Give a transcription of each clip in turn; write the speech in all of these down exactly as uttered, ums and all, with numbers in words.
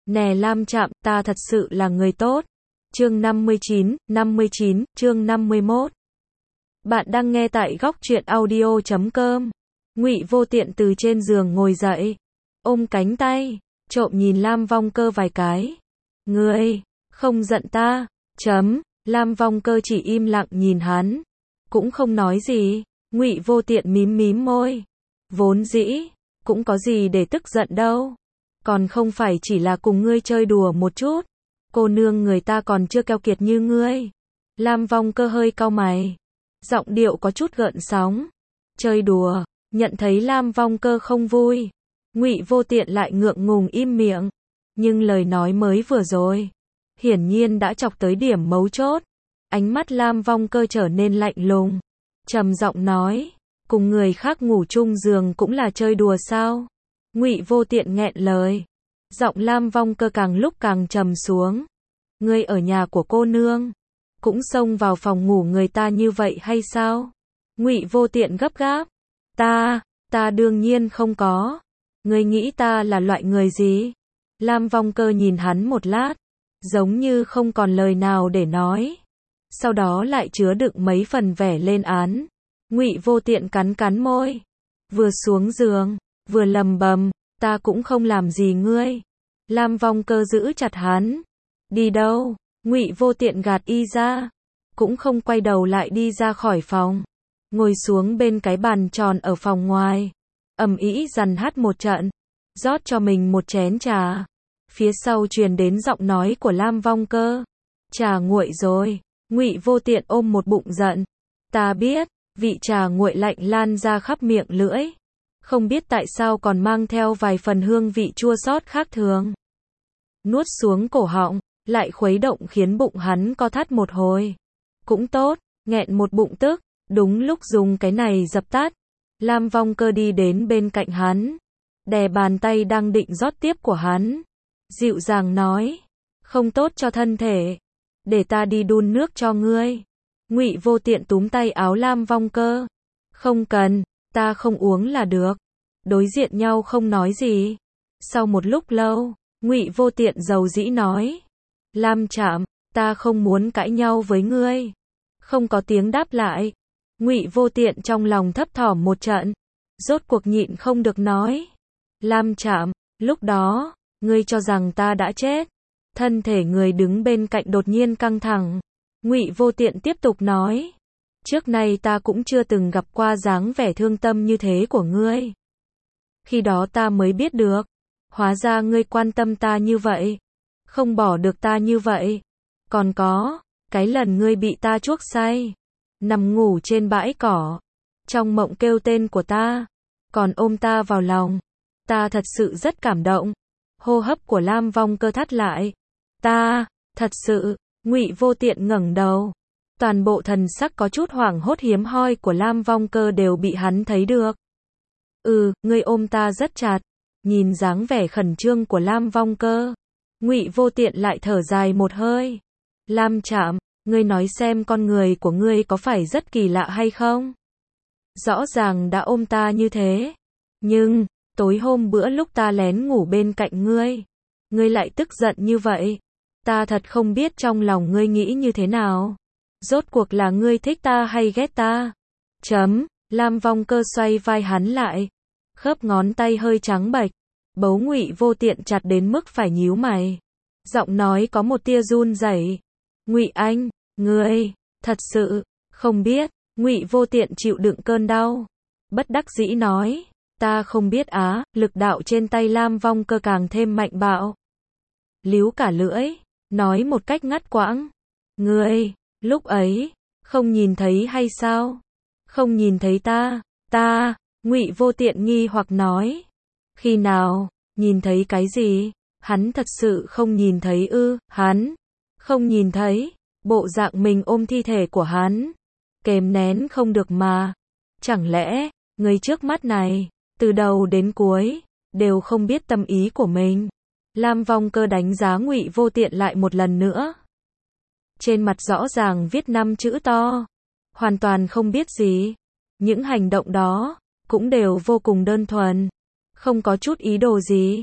Nè Lam Trạm, ta thật sự là người tốt. Chương năm mươi chín, năm mươi chín, chương năm mươi mốt. Bạn đang nghe tại góc truyện audio chấm com. Ngụy Vô Tiện từ trên giường ngồi dậy, ôm cánh tay, trộm nhìn Lam Vong Cơ vài cái. Ngươi, không giận ta, chấm, Lam Vong Cơ chỉ im lặng nhìn hắn, cũng không nói gì. Ngụy Vô Tiện mím mím môi, vốn dĩ, cũng có gì để tức giận đâu. Còn không phải chỉ là cùng ngươi chơi đùa một chút. Cô nương người ta còn chưa keo kiệt như ngươi. Lam Vong Cơ hơi cau mày, giọng điệu có chút gợn sóng. Chơi đùa, nhận thấy Lam Vong Cơ không vui, Ngụy Vô Tiện lại ngượng ngùng im miệng. Nhưng lời nói mới vừa rồi, hiển nhiên đã chọc tới điểm mấu chốt. Ánh mắt Lam Vong Cơ trở nên lạnh lùng, trầm giọng nói, cùng người khác ngủ chung giường cũng là chơi đùa sao? Ngụy Vô Tiện nghẹn lời, giọng Lam Vong Cơ càng lúc càng trầm xuống. Ngươi ở nhà của cô nương, cũng xông vào phòng ngủ người ta như vậy hay sao? Ngụy Vô Tiện gấp gáp, ta, ta đương nhiên không có. Ngươi nghĩ ta là loại người gì? Lam Vong Cơ nhìn hắn một lát, giống như không còn lời nào để nói. Sau đó lại chứa đựng mấy phần vẻ lên án. Ngụy Vô Tiện cắn cắn môi, vừa xuống giường, vừa lầm bầm, ta cũng không làm gì ngươi. Lam Vong Cơ giữ chặt hắn. Đi đâu? Ngụy Vô Tiện gạt y ra, cũng không quay đầu lại đi ra khỏi phòng, ngồi xuống bên cái bàn tròn ở phòng ngoài, ầm ĩ dằn hát một trận, rót cho mình một chén trà. Phía sau truyền đến giọng nói của Lam Vong Cơ, trà nguội rồi. Ngụy Vô Tiện ôm một bụng giận, ta biết. Vị trà nguội lạnh lan ra khắp miệng lưỡi, không biết tại sao còn mang theo vài phần hương vị chua xót khác thường. Nuốt xuống cổ họng, lại khuấy động khiến bụng hắn co thắt một hồi. Cũng tốt, nghẹn một bụng tức, đúng lúc dùng cái này dập tắt. Lam Vong Cơ đi đến bên cạnh hắn, đè bàn tay đang định rót tiếp của hắn, dịu dàng nói, không tốt cho thân thể, để ta đi đun nước cho ngươi. Ngụy Vô Tiện túm tay áo Lam Vong Cơ, không cần, ta không uống là được. Đối diện nhau không nói gì. Sau một lúc lâu, Ngụy Vô Tiện dầu dĩ nói, Lam Trạm, ta không muốn cãi nhau với ngươi. Không có tiếng đáp lại. Ngụy Vô Tiện trong lòng thấp thỏm một trận, rốt cuộc nhịn không được nói, Lam Trạm, lúc đó, ngươi cho rằng ta đã chết. Thân thể người đứng bên cạnh đột nhiên căng thẳng. Ngụy Vô Tiện tiếp tục nói, trước nay ta cũng chưa từng gặp qua dáng vẻ thương tâm như thế của ngươi. Khi đó ta mới biết được, hóa ra ngươi quan tâm ta như vậy, không bỏ được ta như vậy. Còn có, cái lần ngươi bị ta chuốc say, nằm ngủ trên bãi cỏ, trong mộng kêu tên của ta, còn ôm ta vào lòng. Ta thật sự rất cảm động. Hô hấp của Lam Vong Cơ thắt lại. Ta, thật sự. Ngụy Vô Tiện ngẩng đầu, toàn bộ thần sắc có chút hoảng hốt hiếm hoi của Lam Vong Cơ đều bị hắn thấy được. Ừ, ngươi ôm ta rất chặt. Nhìn dáng vẻ khẩn trương của Lam Vong Cơ, Ngụy Vô Tiện lại thở dài một hơi. Lam Trạm, ngươi nói xem con người của ngươi có phải rất kỳ lạ hay không? Rõ ràng đã ôm ta như thế, nhưng tối hôm bữa lúc ta lén ngủ bên cạnh ngươi, ngươi lại tức giận như vậy. Ta thật không biết trong lòng ngươi nghĩ như thế nào. Rốt cuộc là ngươi thích ta hay ghét ta? Chấm, Lam Vong Cơ xoay vai hắn lại, khớp ngón tay hơi trắng bệch, bấu Ngụy Vô Tiện chặt đến mức phải nhíu mày. Giọng nói có một tia run rẩy. Ngụy anh, ngươi, thật sự, không biết. Ngụy Vô Tiện chịu đựng cơn đau, bất đắc dĩ nói, ta không biết á. Lực đạo trên tay Lam Vong Cơ càng thêm mạnh bạo, líu cả lưỡi, nói một cách ngắt quãng, ngươi, lúc ấy, không nhìn thấy hay sao? Không nhìn thấy ta, ta, Ngụy Vô Tiện nghi hoặc nói, khi nào, nhìn thấy cái gì? Hắn thật sự không nhìn thấy ư? Hắn, không nhìn thấy, bộ dạng mình ôm thi thể của hắn, kềm nén không được mà. Chẳng lẽ, người trước mắt này, từ đầu đến cuối, đều không biết tâm ý của mình? Lam Vong Cơ đánh giá Ngụy Vô Tiện lại một lần nữa. Trên mặt rõ ràng viết năm chữ to, hoàn toàn không biết gì. Những hành động đó, cũng đều vô cùng đơn thuần, không có chút ý đồ gì.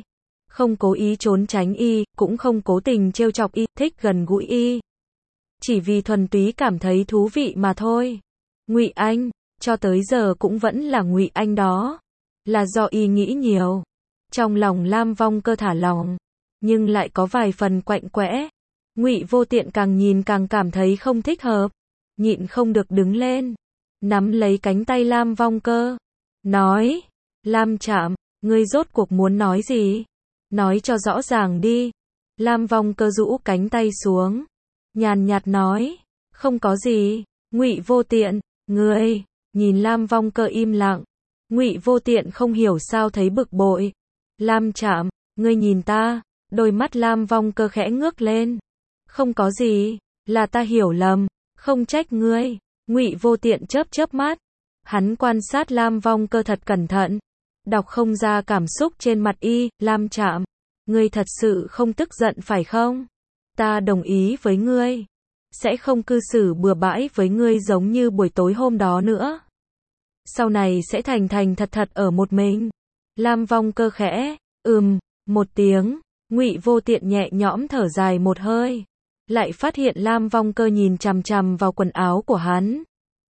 Không cố ý trốn tránh y, cũng không cố tình trêu chọc y, thích gần gũi y. Chỉ vì thuần túy cảm thấy thú vị mà thôi. Ngụy Anh, cho tới giờ cũng vẫn là Ngụy Anh đó. Là do y nghĩ nhiều. Trong lòng Lam Vong Cơ thả lỏng, nhưng lại có vài phần quạnh quẽ. Ngụy Vô Tiện càng nhìn càng cảm thấy không thích hợp, nhịn không được đứng lên, nắm lấy cánh tay Lam Vong Cơ, nói: "Lam Trạm, ngươi rốt cuộc muốn nói gì? Nói cho rõ ràng đi." Lam Vong Cơ rũ cánh tay xuống, nhàn nhạt nói: "Không có gì." Ngụy Vô Tiện, ngươi, nhìn Lam Vong Cơ im lặng, Ngụy Vô Tiện không hiểu sao thấy bực bội. "Lam Trạm, ngươi nhìn ta." Đôi mắt Lam Vong Cơ khẽ ngước lên. "Không có gì, là ta hiểu lầm, không trách ngươi." Ngụy Vô Tiện chớp chớp mắt, hắn quan sát Lam Vong Cơ thật cẩn thận, đọc không ra cảm xúc trên mặt y. "Lam Trạm, ngươi thật sự không tức giận phải không? Ta đồng ý với ngươi, sẽ không cư xử bừa bãi với ngươi giống như buổi tối hôm đó nữa. Sau này sẽ thành thành thật thật ở một mình." Lam Vong Cơ khẽ, ừm, một tiếng. Ngụy Vô Tiện nhẹ nhõm thở dài một hơi, lại phát hiện Lam Vong Cơ nhìn chằm chằm vào quần áo của hắn.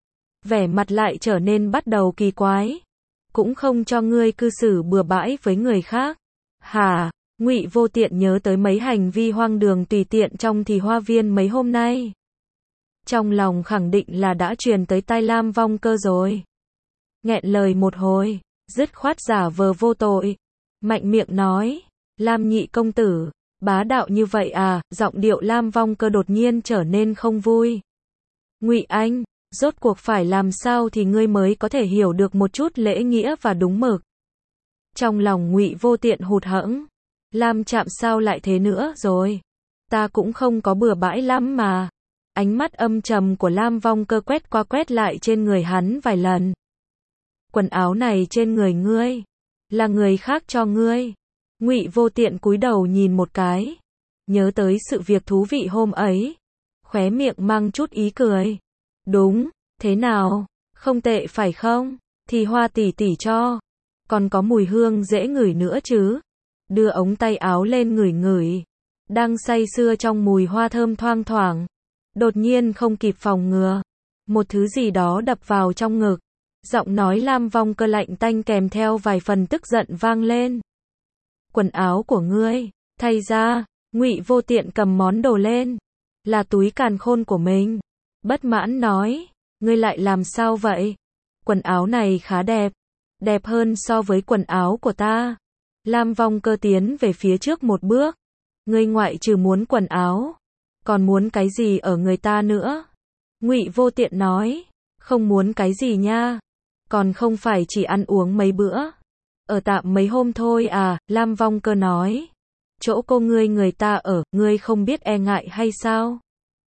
Vẻ mặt lại trở nên bắt đầu kỳ quái. "Cũng không cho ngươi cư xử bừa bãi với người khác." "Hả?" Ngụy Vô Tiện nhớ tới mấy hành vi hoang đường tùy tiện trong thì hoa viên mấy hôm nay. Trong lòng khẳng định là đã truyền tới tai Lam Vong Cơ rồi. Nghẹn lời một hồi, dứt khoát giả vờ vô tội, mạnh miệng nói: "Lam nhị công tử, bá đạo như vậy à?" Giọng điệu Lam Vong Cơ đột nhiên trở nên không vui. "Ngụy Anh, rốt cuộc phải làm sao thì ngươi mới có thể hiểu được một chút lễ nghĩa và đúng mực?" Trong lòng Ngụy Vô Tiện hụt hẫng. "Lam Trạm sao lại thế nữa rồi? Ta cũng không có bừa bãi lắm mà." Ánh mắt âm trầm của Lam Vong Cơ quét qua quét lại trên người hắn vài lần. "Quần áo này trên người ngươi, là người khác cho ngươi." Ngụy Vô Tiện cúi đầu nhìn một cái, nhớ tới sự việc thú vị hôm ấy, khóe miệng mang chút ý cười. "Đúng, thế nào, không tệ phải không? Thì Hoa tỷ tỷ cho, còn có mùi hương dễ ngửi nữa chứ." Đưa ống tay áo lên ngửi ngửi, đang say sưa trong mùi hoa thơm thoang thoảng, đột nhiên không kịp phòng ngừa, một thứ gì đó đập vào trong ngực. Giọng nói Lam Vong Cơ lạnh tanh kèm theo vài phần tức giận vang lên. "Quần áo của ngươi, thay ra." Ngụy Vô Tiện cầm món đồ lên, là túi càn khôn của mình, bất mãn nói: "Ngươi lại làm sao vậy? Quần áo này khá đẹp, đẹp hơn so với quần áo của ta." Lam Vong Cơ tiến về phía trước một bước. "Ngươi ngoại trừ muốn quần áo, còn muốn cái gì ở người ta nữa?" Ngụy Vô Tiện nói: "Không muốn cái gì nha, còn không phải chỉ ăn uống mấy bữa, ở tạm mấy hôm thôi à." Lam Vong Cơ nói: "Chỗ cô ngươi người ta ở, ngươi không biết e ngại hay sao?"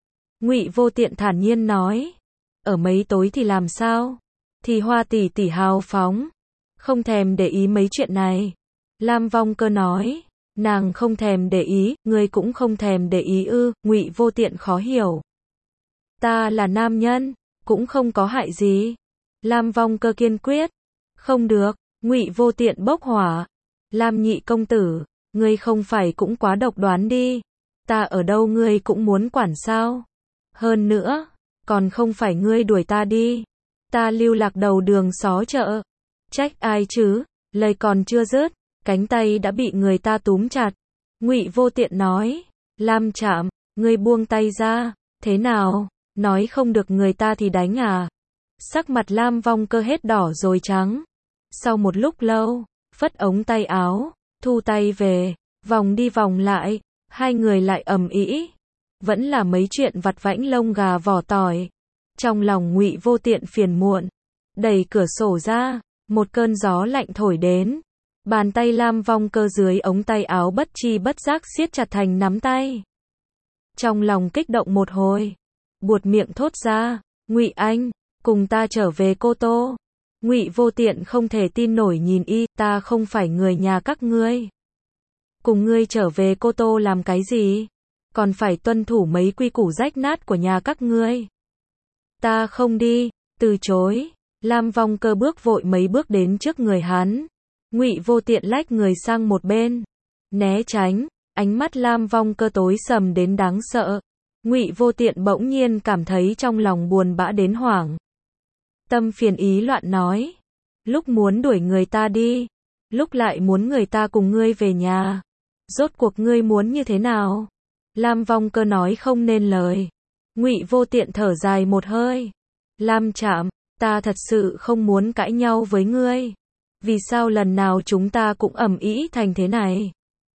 Ngụy Vô Tiện thản nhiên nói: "Ở mấy tối thì làm sao? Thì Hoa tỷ tỷ hào phóng, không thèm để ý mấy chuyện này." Lam Vong Cơ nói: "Nàng không thèm để ý, ngươi cũng không thèm để ý ư?" Ngụy Vô Tiện khó hiểu. "Ta là nam nhân, cũng không có hại gì." Lam Vong Cơ kiên quyết. "Không được." Ngụy Vô Tiện bốc hỏa. "Lam nhị công tử, ngươi không phải cũng quá độc đoán đi. Ta ở đâu ngươi cũng muốn quản sao? Hơn nữa, còn không phải ngươi đuổi ta đi, ta lưu lạc đầu đường xó chợ. Trách ai chứ?" Lời còn chưa dứt, cánh tay đã bị người ta túm chặt. Ngụy Vô Tiện nói: "Lam Trạm, ngươi buông tay ra." "Thế nào, nói không được người ta thì đánh à?" Sắc mặt Lam Vong Cơ hết đỏ rồi trắng. Sau một lúc lâu, phất ống tay áo, thu tay về, vòng đi vòng lại, hai người lại ầm ĩ. Vẫn là mấy chuyện vặt vãnh lông gà vỏ tỏi. Trong lòng Ngụy Vô Tiện phiền muộn, đẩy cửa sổ ra, một cơn gió lạnh thổi đến. Bàn tay Lam Vong Cơ dưới ống tay áo bất chi bất giác siết chặt thành nắm tay. Trong lòng kích động một hồi, buột miệng thốt ra: "Ngụy Anh, cùng ta trở về Cô Tô." Ngụy Vô Tiện không thể tin nổi nhìn y: "Ta không phải người nhà các ngươi. Cùng ngươi trở về Cô Tô làm cái gì? Còn phải tuân thủ mấy quy củ rách nát của nhà các ngươi." "Ta không đi." Từ chối. Lam Vong Cơ bước vội mấy bước đến trước người hắn. Ngụy Vô Tiện lách người sang một bên, né tránh, ánh mắt Lam Vong Cơ tối sầm đến đáng sợ. Ngụy Vô Tiện bỗng nhiên cảm thấy trong lòng buồn bã đến hoảng. Tâm phiền ý loạn nói, lúc muốn đuổi người ta đi, lúc lại muốn người ta cùng ngươi về nhà. Rốt cuộc ngươi muốn như thế nào? Lam Vong Cơ nói không nên lời. Ngụy Vô Tiện thở dài một hơi. Lam Trạm, ta thật sự không muốn cãi nhau với ngươi. Vì sao lần nào chúng ta cũng ầm ĩ thành thế này?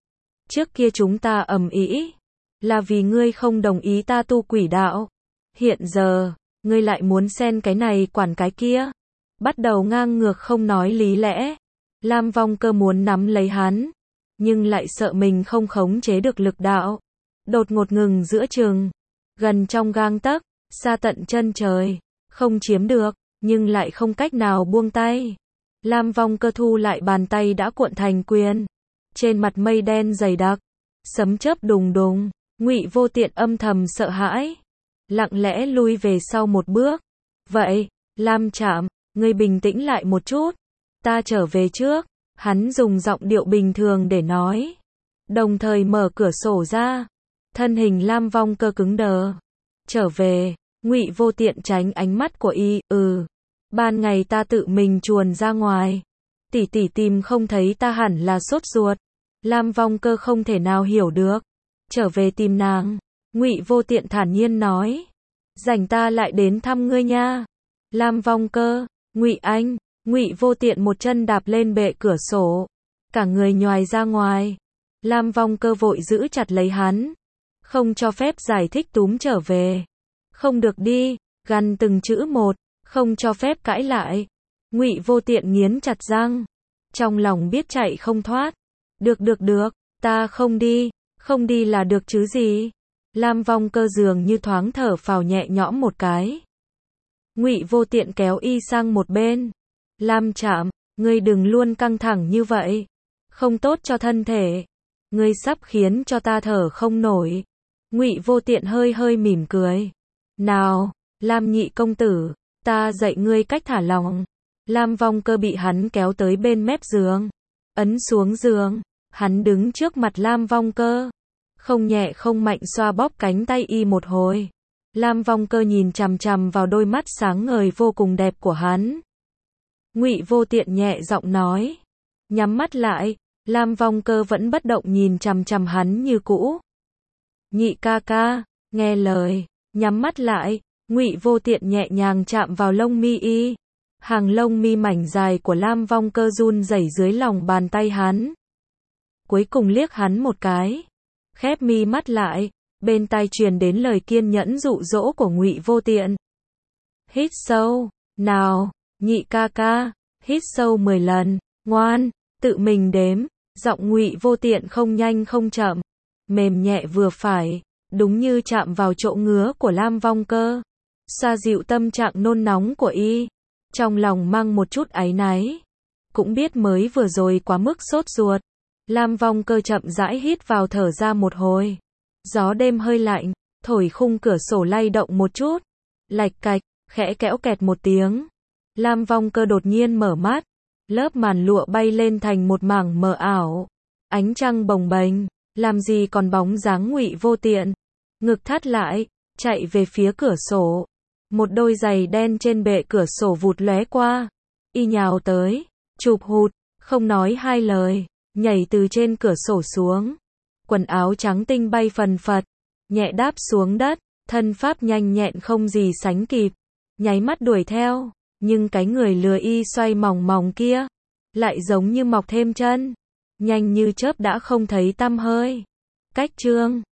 Trước kia chúng ta ầm ĩ là vì ngươi không đồng ý ta tu quỷ đạo. Hiện giờ, ngươi lại muốn xen cái này quản cái kia. Bắt đầu ngang ngược không nói lý lẽ. Lam Vong Cơ muốn nắm lấy hắn, nhưng lại sợ mình không khống chế được lực đạo. Đột ngột ngừng giữa chừng, gần trong gang tấc, xa tận chân trời, không chiếm được, nhưng lại không cách nào buông tay. Lam Vong Cơ thu lại bàn tay đã cuộn thành quyền. Trên mặt mây đen dày đặc, sấm chớp đùng đùng, Ngụy Vô Tiện âm thầm sợ hãi, lặng lẽ lui về sau một bước. Vậy, Lam Trạm, ngươi bình tĩnh lại một chút, ta trở về trước. Hắn dùng giọng điệu bình thường để nói, đồng thời mở cửa sổ ra. Thân hình Lam Vong Cơ cứng đờ. Trở về, Ngụy Vô Tiện tránh ánh mắt của y, ừ. Ban ngày ta tự mình chuồn ra ngoài. Tỷ tỷ tìm không thấy ta hẳn là sốt ruột. Lam Vong Cơ không thể nào hiểu được. Trở về tìm nàng. Ngụy Vô Tiện thản nhiên nói. Rảnh ta lại đến thăm ngươi nha. Lam Vong Cơ, Ngụy Anh. Ngụy Vô Tiện một chân đạp lên bệ cửa sổ. Cả người nhoài ra ngoài. Lam Vong Cơ vội giữ chặt lấy hắn. Không cho phép giải thích túm trở về. Không được đi, gằn từng chữ một. Không cho phép cãi lại. Ngụy Vô Tiện nghiến chặt răng. Trong lòng biết chạy không thoát. Được được được, ta không đi. Không đi là được chứ gì. Lam Vong Cơ dường như thoáng thở phào nhẹ nhõm một cái. Ngụy Vô Tiện kéo y sang một bên. Lam Trạm, ngươi đừng luôn căng thẳng như vậy. Không tốt cho thân thể. Ngươi sắp khiến cho ta thở không nổi. Ngụy Vô Tiện hơi hơi mỉm cười. Nào, Lam nhị công tử, ta dạy ngươi cách thả lỏng. Lam Vong Cơ bị hắn kéo tới bên mép giường. Ấn xuống giường. Hắn đứng trước mặt Lam Vong Cơ. Không nhẹ không mạnh xoa bóp cánh tay y một hồi. Lam Vong Cơ nhìn chằm chằm vào đôi mắt sáng ngời vô cùng đẹp của hắn. Ngụy Vô Tiện nhẹ giọng nói. Nhắm mắt lại. Lam Vong Cơ vẫn bất động nhìn chằm chằm hắn như cũ. Nhị ca ca, nghe lời. Nhắm mắt lại. Ngụy Vô Tiện nhẹ nhàng chạm vào lông mi y. Hàng lông mi mảnh dài của Lam Vong Cơ run rẩy dưới lòng bàn tay hắn. Cuối cùng liếc hắn một cái. Khép mi mắt lại. Bên tai truyền đến lời kiên nhẫn dụ dỗ của Ngụy Vô Tiện. Hít sâu. Nào, nhị ca ca. Hít sâu mười lần. Ngoan, tự mình đếm. Giọng Ngụy Vô Tiện không nhanh không chậm. Mềm nhẹ vừa phải. Đúng như chạm vào chỗ ngứa của Lam Vong Cơ. Xoa dịu tâm trạng nôn nóng của y. Trong lòng mang một chút áy náy. Cũng biết mới vừa rồi quá mức sốt ruột. Lam Vong Cơ chậm rãi hít vào thở ra một hồi. Gió đêm hơi lạnh, thổi khung cửa sổ lay động một chút. Lạch cạch, khẽ kéo kẹt một tiếng. Lam Vong Cơ đột nhiên mở mắt. Lớp màn lụa bay lên thành một mảng mờ ảo. Ánh trăng bồng bềnh, làm gì còn bóng dáng Ngụy Vô Tiện. Ngực thắt lại, chạy về phía cửa sổ. Một đôi giày đen trên bệ cửa sổ vụt lóe qua. Y nhào tới, chụp hụt, không nói hai lời, nhảy từ trên cửa sổ xuống. Quần áo trắng tinh bay phần phật, nhẹ đáp xuống đất, thân pháp nhanh nhẹn không gì sánh kịp. Nháy mắt đuổi theo, nhưng cái người lừa y xoay mòng mòng kia, lại giống như mọc thêm chân. Nhanh như chớp đã không thấy tăm hơi. Cách chương